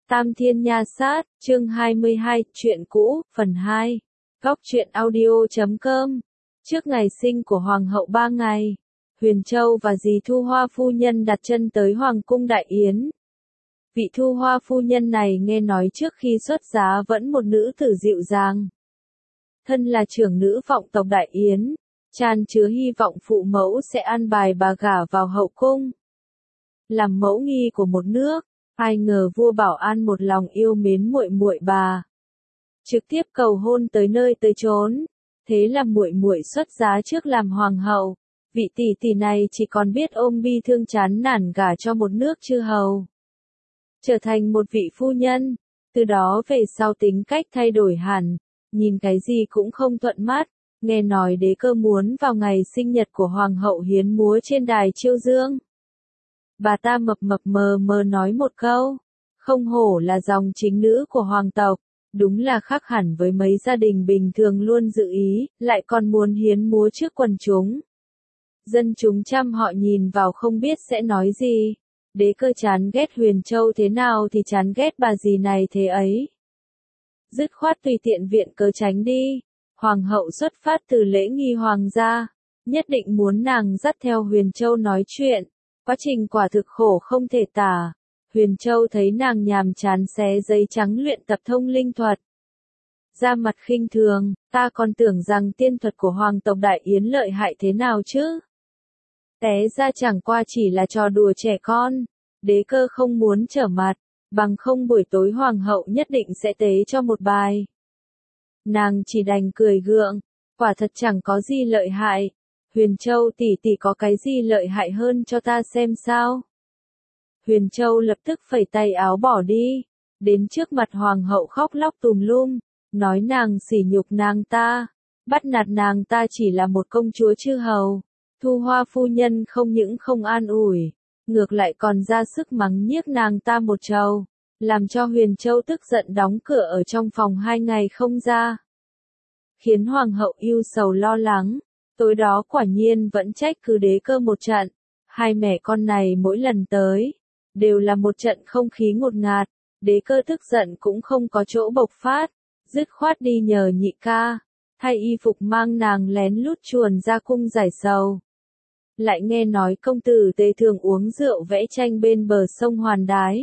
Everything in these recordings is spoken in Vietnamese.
Tam Thiên Nha Sát, chương 22, chuyện cũ, phần 2. Góc truyện audio.com. Trước ngày sinh của Hoàng hậu 3 ngày, Huyền Châu và dì Thu Hoa phu nhân đặt chân tới Hoàng cung Đại Yến. Vị Thu Hoa phu nhân này nghe nói trước khi xuất giá vẫn một nữ tử dịu dàng. Thân là trưởng nữ vọng tộc Đại Yến, chan chứa hy vọng phụ mẫu sẽ an bài bà gả vào hậu cung, làm mẫu nghi của một nước. Ai ngờ vua Bảo An một lòng yêu mến muội muội bà, trực tiếp cầu hôn tới nơi tới chốn. Thế là muội muội xuất giá trước làm hoàng hậu. Vị tỷ tỷ này chỉ còn biết ôm bi thương chán nản gả cho một nước chư hầu, trở thành một vị phu nhân. Từ đó về sau tính cách thay đổi hẳn, nhìn cái gì cũng không thuận mắt. Nghe nói đế cơ muốn vào ngày sinh nhật của hoàng hậu hiến múa trên đài chiêu dương. Bà ta mập mập mờ mờ nói một câu, không hổ là dòng chính nữ của hoàng tộc, đúng là khác hẳn với mấy gia đình bình thường luôn dự ý, lại còn muốn hiến múa trước quần chúng. Dân chúng trăm họ nhìn vào không biết sẽ nói gì. Đế cơ chán ghét Huyền Châu thế nào thì chán ghét bà dì này thế ấy. Dứt khoát tùy tiện viện cớ tránh đi. Hoàng hậu xuất phát từ lễ nghi hoàng gia, nhất định muốn nàng dắt theo Huyền Châu nói chuyện. Quá trình quả thực khổ không thể tả. Huyền Châu thấy nàng nhàm chán xé giấy trắng luyện tập thông linh thuật, ra mặt khinh thường, ta còn tưởng rằng tiên thuật của hoàng tộc Đại Yến lợi hại thế nào chứ. Té ra chẳng qua chỉ là trò đùa trẻ con. Đế cơ không muốn trở mặt, bằng không buổi tối hoàng hậu nhất định sẽ tế cho một bài. Nàng chỉ đành cười gượng, quả thật chẳng có gì lợi hại. Huyền Châu tỷ tỷ có cái gì lợi hại hơn cho ta xem sao? Huyền Châu lập tức phẩy tay áo bỏ đi, đến trước mặt hoàng hậu khóc lóc tùm lum, nói nàng sỉ nhục nàng ta, bắt nạt nàng ta chỉ là một công chúa chư hầu. Thu Hoa phu nhân không những không an ủi, ngược lại còn ra sức mắng nhiếc nàng ta một trầu, làm cho Huyền Châu tức giận đóng cửa ở trong phòng 2 ngày không ra, khiến hoàng hậu ưu sầu lo lắng. Tối đó quả nhiên vẫn trách cứ đế cơ một trận. Hai mẹ con này mỗi lần tới, đều là một trận không khí ngột ngạt. Đế cơ tức giận cũng không có chỗ bộc phát, dứt khoát đi nhờ nhị ca, thay y phục mang nàng lén lút chuồn ra cung giải sầu. Lại nghe nói công tử Tề thường uống rượu vẽ tranh bên bờ sông Hoàn Đái.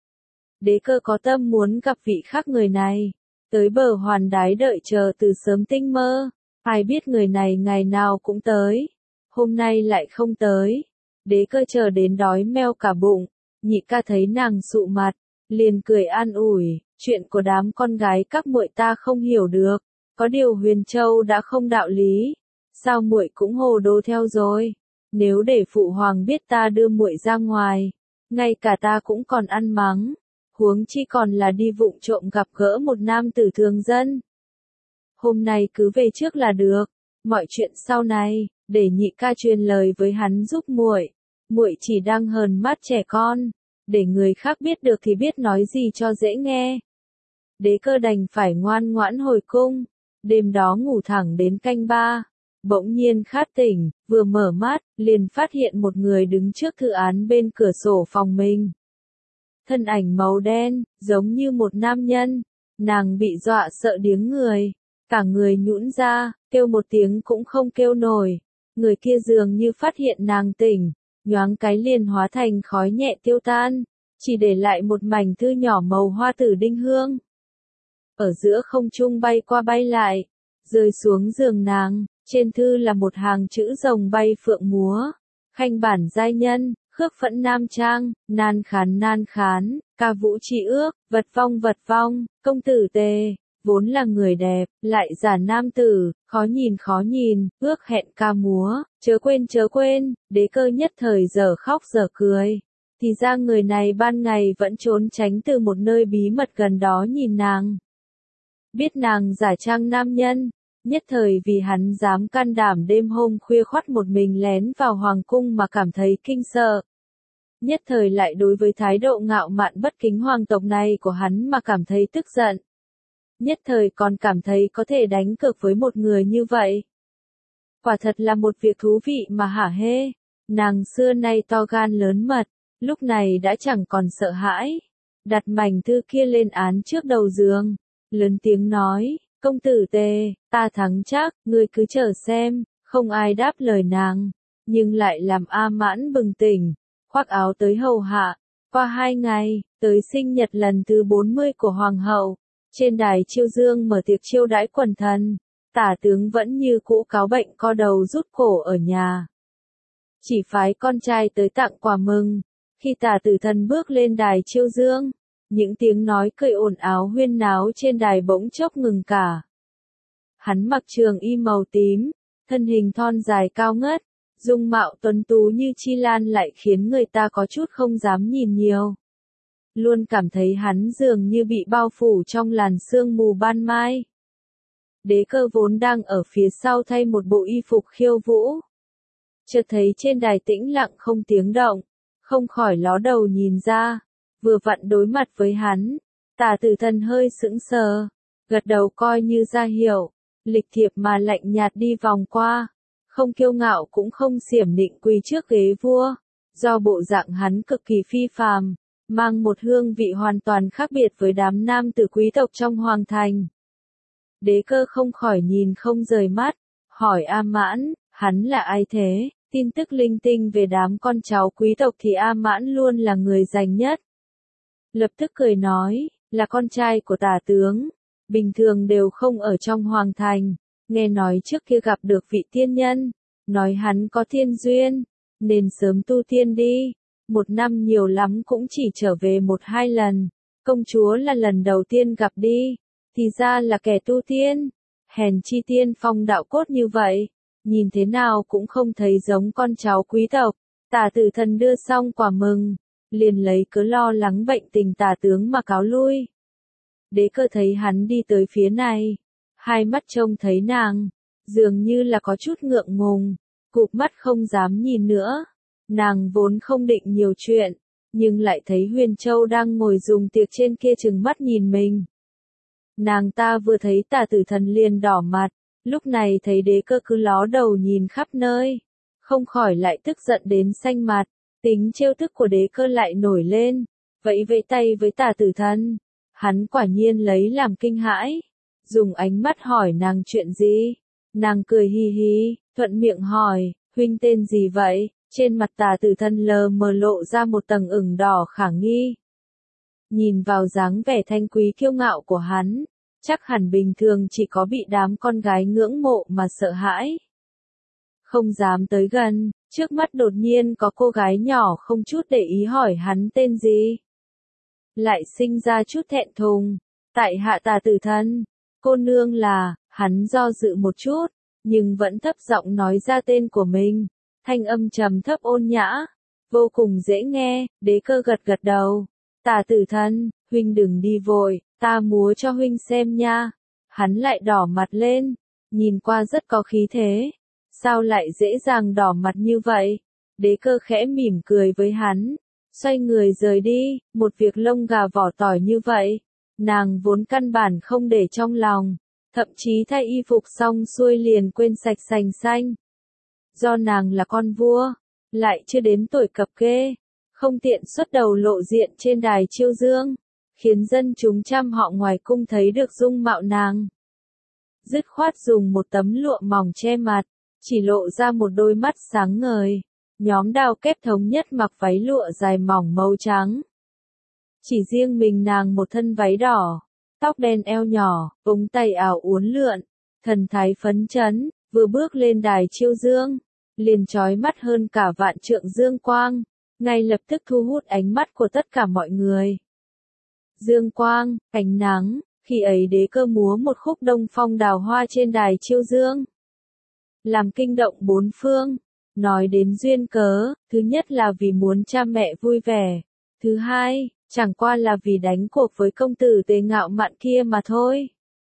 Đế cơ có tâm muốn gặp vị khác người này, tới bờ Hoàn Đái đợi chờ từ sớm tinh mơ. Ai biết người này ngày nào cũng tới, hôm nay lại không tới. Đế cơ chờ đến đói meo cả bụng. Nhị ca thấy nàng sụ mặt, liền cười an ủi, chuyện của đám con gái các muội ta không hiểu được, có điều Huyền Châu đã không đạo lý, sao muội cũng hồ đồ theo rồi. Nếu để phụ hoàng biết ta đưa muội ra ngoài, ngay cả ta cũng còn ăn mắng, huống chi còn là đi vụng trộm gặp gỡ một nam tử thường dân. Hôm nay cứ về trước là được, mọi chuyện sau này, để nhị ca truyền lời với hắn giúp muội. Muội chỉ đang hờn mắt trẻ con, để người khác biết được thì biết nói gì cho dễ nghe. Đế cơ đành phải ngoan ngoãn hồi cung, đêm đó ngủ thẳng đến canh 3, bỗng nhiên khát tỉnh, vừa mở mắt, liền phát hiện một người đứng trước thư án bên cửa sổ phòng mình. Thân ảnh màu đen, giống như một nam nhân, nàng bị dọa sợ điếng người. Cả người nhũn ra, kêu một tiếng cũng không kêu nổi. Người kia dường như phát hiện nàng tỉnh, nhoáng cái liền hóa thành khói nhẹ tiêu tan, chỉ để lại một mảnh thư nhỏ màu hoa tử đinh hương. Ở giữa không trung bay qua bay lại, rơi xuống giường nàng, trên thư là một hàng chữ rồng bay phượng múa. Khanh bản giai nhân, khước phẫn nam trang, nan khán, ca vũ tri ước, vật vong, công tử Tề. Vốn là người đẹp, lại giả nam tử, khó nhìn, ước hẹn ca múa, chớ quên, đế cơ nhất thời giờ khóc giờ cười. Thì ra người này ban ngày vẫn trốn tránh từ một nơi bí mật gần đó nhìn nàng. Biết nàng giả trang nam nhân, nhất thời vì hắn dám can đảm đêm hôm khuya khoắt một mình lén vào hoàng cung mà cảm thấy kinh sợ. Nhất thời lại đối với thái độ ngạo mạn bất kính hoàng tộc này của hắn mà cảm thấy tức giận. Nhất thời còn cảm thấy có thể đánh cược với một người như vậy. Quả thật là một việc thú vị mà hả hê. Nàng xưa nay to gan lớn mật, lúc này đã chẳng còn sợ hãi. đặt mảnh thư kia lên án trước đầu giường, lớn tiếng nói, công tử Tề, ta thắng chắc, ngươi cứ chờ xem. Không ai đáp lời nàng, nhưng lại làm A Mãn bừng tỉnh, khoác áo tới hầu hạ. Qua 2 ngày, tới sinh nhật lần thứ 40 của Hoàng hậu, trên đài Chiêu Dương mở tiệc chiêu đãi quần thần, Tả tướng vẫn như cũ cáo bệnh co đầu rút cổ ở nhà. Chỉ phái con trai tới tặng quà mừng. Khi Tả Tử Thần bước lên đài Chiêu Dương, những tiếng nói cười ồn ào huyên náo trên đài bỗng chốc ngừng cả. Hắn mặc trường y màu tím, thân hình thon dài cao ngất, dung mạo tuấn tú như chi lan lại khiến người ta có chút không dám nhìn nhiều. Luôn cảm thấy hắn dường như bị bao phủ trong làn sương mù ban mai. Đế Cơ vốn đang ở phía sau thay một bộ y phục khiêu vũ. Chợt thấy trên đài tĩnh lặng không tiếng động, không khỏi ló đầu nhìn ra, vừa vặn đối mặt với hắn. Tả Tử Thần hơi sững sờ, gật đầu coi như ra hiệu, lịch thiệp mà lạnh nhạt đi vòng qua, không kiêu ngạo cũng không xiểm nịnh quỳ trước ghế vua, do bộ dạng hắn cực kỳ phi phàm, mang một hương vị hoàn toàn khác biệt với đám nam tử quý tộc trong hoàng thành. Đế Cơ không khỏi nhìn không rời mắt, hỏi A Mãn, hắn là ai thế? Tin tức linh tinh về đám con cháu quý tộc thì A Mãn luôn là người rành nhất. Lập tức cười nói, là con trai của Tả tướng, bình thường đều không ở trong hoàng thành, nghe nói trước kia gặp được vị tiên nhân, nói hắn có thiên duyên, nên sớm tu tiên đi, 1 năm nhiều lắm cũng chỉ trở về 1-2 lần, công chúa là lần đầu tiên gặp đi, thì ra là kẻ tu tiên, hèn chi tiên phong đạo cốt như vậy, nhìn thế nào cũng không thấy giống con cháu quý tộc. Tả Tử Thần đưa xong quà mừng, liền lấy cớ lo lắng bệnh tình Tả tướng mà cáo lui. Đế Cơ thấy hắn đi tới phía này, hai mắt trông thấy nàng, dường như là có chút ngượng ngùng, cụp mắt không dám nhìn nữa. Nàng vốn không định nhiều chuyện, nhưng lại thấy Huyền Châu đang ngồi dùng tiệc trên kia trừng mắt nhìn mình. Nàng ta vừa thấy Tả Tử Thần liền đỏ mặt, lúc này thấy Đế Cơ cứ ló đầu nhìn khắp nơi, không khỏi lại tức giận đến xanh mặt, tính trêu tức của Đế Cơ lại nổi lên, vẫy vẫy tay với Tả Tử Thần. Hắn quả nhiên lấy làm kinh hãi, dùng ánh mắt hỏi nàng chuyện gì. Nàng cười hi hi, thuận miệng hỏi, huynh tên gì vậy? Trên mặt Tả Tử Thần lờ mờ lộ ra một tầng ửng đỏ khả nghi. Nhìn vào dáng vẻ thanh quý kiêu ngạo của hắn, chắc hẳn bình thường chỉ có bị đám con gái ngưỡng mộ mà sợ hãi. Không dám tới gần, trước mắt đột nhiên có cô gái nhỏ không chút để ý hỏi hắn tên gì. Lại sinh ra chút thẹn thùng, tại hạ Tả Tử Thần, cô nương là, hắn do dự một chút, nhưng vẫn thấp giọng nói ra tên của mình, thanh âm trầm thấp ôn nhã, vô cùng dễ nghe. Đế Cơ gật gật đầu, Tả Tử Thần, huynh đừng đi vội, ta múa cho huynh xem nha. Hắn lại đỏ mặt lên, nhìn qua rất có khí thế, sao lại dễ dàng đỏ mặt như vậy? Đế Cơ khẽ mỉm cười với hắn, xoay người rời đi. Một việc lông gà vỏ tỏi như vậy, nàng vốn căn bản không để trong lòng, thậm chí thay y phục xong xuôi liền quên sạch sành xanh. Do nàng là con vua, lại chưa đến tuổi cập kê, không tiện xuất đầu lộ diện trên đài Chiêu Dương, khiến dân chúng trăm họ ngoài cung thấy được dung mạo nàng. Dứt khoát dùng một tấm lụa mỏng che mặt, chỉ lộ ra một đôi mắt sáng ngời, nhóm đao kép thống nhất mặc váy lụa dài mỏng màu trắng. Chỉ riêng mình nàng một thân váy đỏ, tóc đen eo nhỏ, ống tay áo uốn lượn, thần thái phấn chấn, vừa bước lên đài Chiêu Dương, liền chói mắt hơn cả vạn trượng dương quang, ngay lập tức thu hút ánh mắt của tất cả mọi người. Dương quang, ánh nắng, khi ấy Đế Cơ múa một khúc Đông Phong Đào Hoa trên đài Chiêu Dương, làm kinh động 4 phương. Nói đến duyên cớ, thứ nhất là vì muốn cha mẹ vui vẻ, thứ hai, chẳng qua là vì đánh cuộc với công tử Tề ngạo mạn kia mà thôi.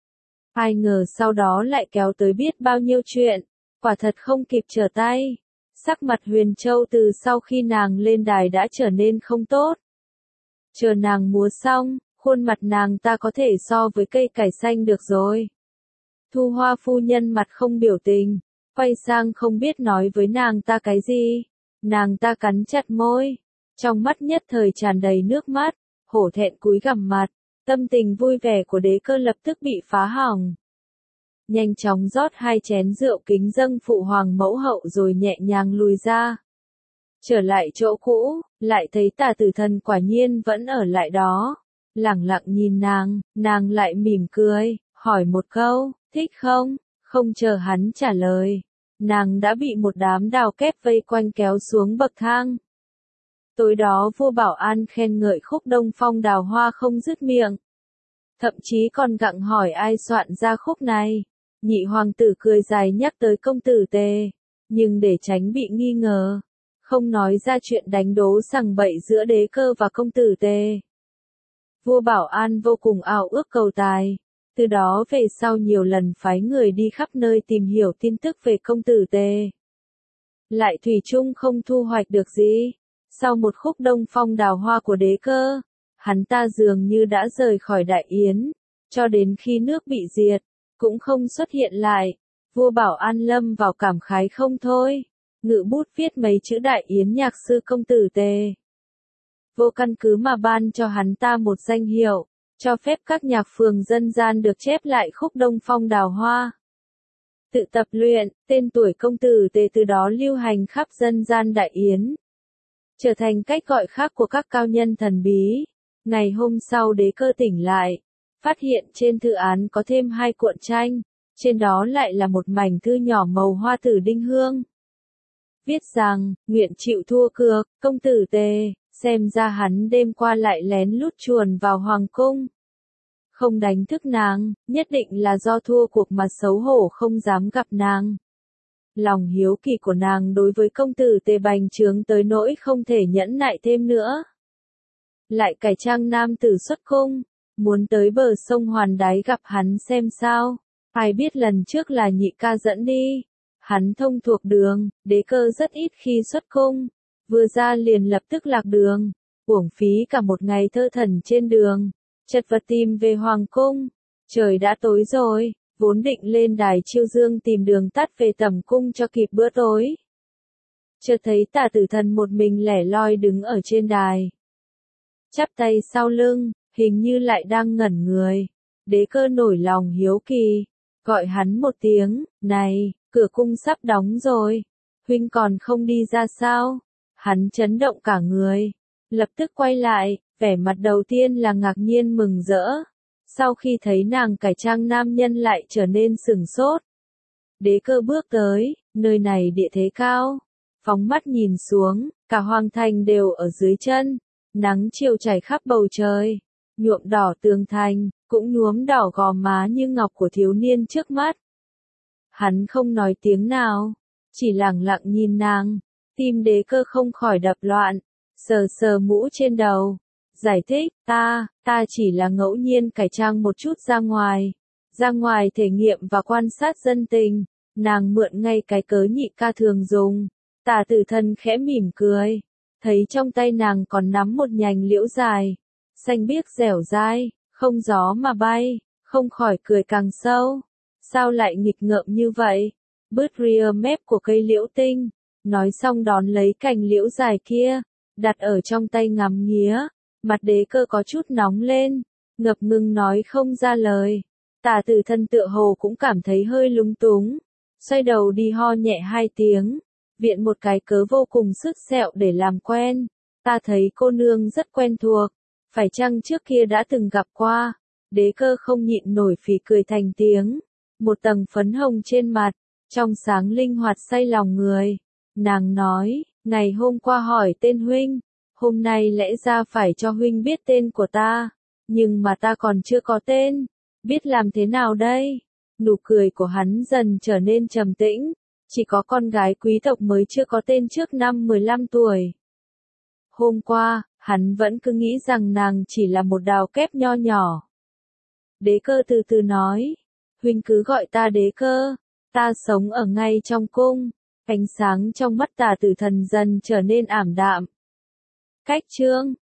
Ai ngờ sau đó lại kéo tới biết bao nhiêu chuyện, quả thật không kịp trở tay. Sắc mặt Huyền Châu từ sau khi nàng lên đài đã trở nên không tốt. Chờ nàng múa xong, khuôn mặt nàng ta có thể so với cây cải xanh được rồi. Thu Hoa phu nhân mặt không biểu tình, quay sang không biết nói với nàng ta cái gì. Nàng ta cắn chặt môi, trong mắt nhất thời tràn đầy nước mắt. hổ thẹn cúi gằm mặt, tâm tình vui vẻ của đế cơ lập tức bị phá hỏng. Nhanh chóng rót 2 chén rượu kính dâng phụ hoàng mẫu hậu rồi nhẹ nhàng lùi ra. Trở lại chỗ cũ, lại thấy Tả Tử Thần quả nhiên vẫn ở lại đó. Lẳng lặng nhìn nàng lại mỉm cười, hỏi một câu, thích không? Không chờ hắn trả lời. Nàng đã bị một đám đào kép vây quanh kéo xuống bậc thang. Tối đó vua Bảo An khen ngợi khúc Đông Phong Đào Hoa không dứt miệng. Thậm chí còn gặng hỏi ai soạn ra khúc này. Nhị hoàng tử cười dài nhắc tới công tử Tề, nhưng để tránh bị nghi ngờ, không nói ra chuyện đánh đố sằng bậy giữa đế cơ và công tử Tề. Vua Bảo An vô cùng ao ước cầu tài, từ đó về sau nhiều lần phái người đi khắp nơi tìm hiểu tin tức về công tử Tề. Lại thủy chung không thu hoạch được gì. Sau một khúc Đông Phong Đào Hoa của đế cơ, hắn ta dường như đã rời khỏi Đại Yến, cho đến khi nước bị diệt, cũng không xuất hiện lại. Vua Bảo An lâm vào cảm khái không thôi, ngự bút viết mấy chữ Đại Yến nhạc sư công tử Tề. Vô căn cứ mà ban cho hắn ta một danh hiệu, cho phép các nhạc phường dân gian được chép lại khúc Đông Phong Đào Hoa. Tự tập luyện, tên tuổi công tử Tề từ đó lưu hành khắp dân gian Đại Yến, trở thành cách gọi khác của các cao nhân thần bí. Ngày hôm sau đế cơ tỉnh lại, phát hiện trên thư án có thêm 2 cuộn tranh, trên đó lại là một mảnh thư nhỏ màu hoa tử đinh hương. Viết rằng, nguyện chịu thua cược, công tử Tề, xem ra hắn đêm qua lại lén lút chuồn vào hoàng cung. Không đánh thức nàng, nhất định là do thua cuộc mà xấu hổ không dám gặp nàng. Lòng hiếu kỳ của nàng đối với công tử Tề bành trướng tới nỗi không thể nhẫn nại thêm nữa. Lại cải trang nam tử xuất cung, muốn tới bờ sông Hoàn Đáy gặp hắn xem sao. Ai biết lần trước là nhị ca dẫn đi. Hắn thông thuộc đường, đế cơ rất ít khi xuất cung. Vừa ra liền lập tức lạc đường. Uổng phí cả một ngày thơ thẩn trên đường. Chật vật tìm về hoàng cung. Trời đã tối rồi, vốn định lên đài chiêu dương tìm đường tắt về tẩm cung cho kịp bữa tối. Chợt thấy Tả Tử Thần một mình lẻ loi đứng ở trên đài. Chắp tay sau lưng, hình như lại đang ngẩn người. Đế cơ nổi lòng hiếu kỳ, gọi hắn một tiếng, này, cửa cung sắp đóng rồi, huynh còn không đi ra sao? Hắn chấn động cả người, lập tức quay lại, vẻ mặt đầu tiên là ngạc nhiên mừng rỡ. Sau khi thấy nàng cải trang nam nhân lại trở nên sửng sốt. Đế cơ bước tới, nơi này địa thế cao, phóng mắt nhìn xuống, cả hoàng thành đều ở dưới chân, nắng chiều chảy khắp bầu trời, nhuộm đỏ tường thành, cũng nhuốm đỏ gò má như ngọc của thiếu niên trước mắt. Hắn không nói tiếng nào, chỉ lặng lặng nhìn nàng, tim đế cơ không khỏi đập loạn, sờ sờ mũ trên đầu. Giải thích, ta chỉ là ngẫu nhiên cải trang một chút ra ngoài thể nghiệm và quan sát dân tình, nàng mượn ngay cái cớ nhị ca thường dùng. Tả Tử Thần khẽ mỉm cười, thấy trong tay nàng còn nắm một nhành liễu dài, xanh biếc dẻo dai, không gió mà bay, không khỏi cười càng sâu. Sao lại nghịch ngợm như vậy? Bứt rìa mép của cây liễu tinh, nói xong đón lấy cành liễu dài kia, đặt ở trong tay ngắm nghía. Mặt đế cơ có chút nóng lên, ngập ngừng nói không ra lời. Tả Tử Thần tựa hồ cũng cảm thấy hơi lúng túng, xoay đầu đi ho nhẹ 2 tiếng, viện một cái cớ vô cùng sứt sẹo để làm quen. Ta thấy cô nương rất quen thuộc, phải chăng trước kia đã từng gặp qua? Đế cơ không nhịn nổi phì cười thành tiếng, một tầng phấn hồng trên mặt, trong sáng linh hoạt say lòng người. Nàng nói, ngày hôm qua hỏi tên huynh, hôm nay lẽ ra phải cho huynh biết tên của ta, nhưng mà ta còn chưa có tên, biết làm thế nào đây? Nụ cười của hắn dần trở nên trầm tĩnh, chỉ có con gái quý tộc mới chưa có tên trước năm 15 tuổi. Hôm qua, hắn vẫn cứ nghĩ rằng nàng chỉ là một đào kép nho nhỏ. Đế cơ từ từ nói, huynh cứ gọi ta đế cơ, ta sống ở ngay trong cung. Ánh sáng trong mắt Tả Tử Thần dần trở nên ảm đạm. Cách chương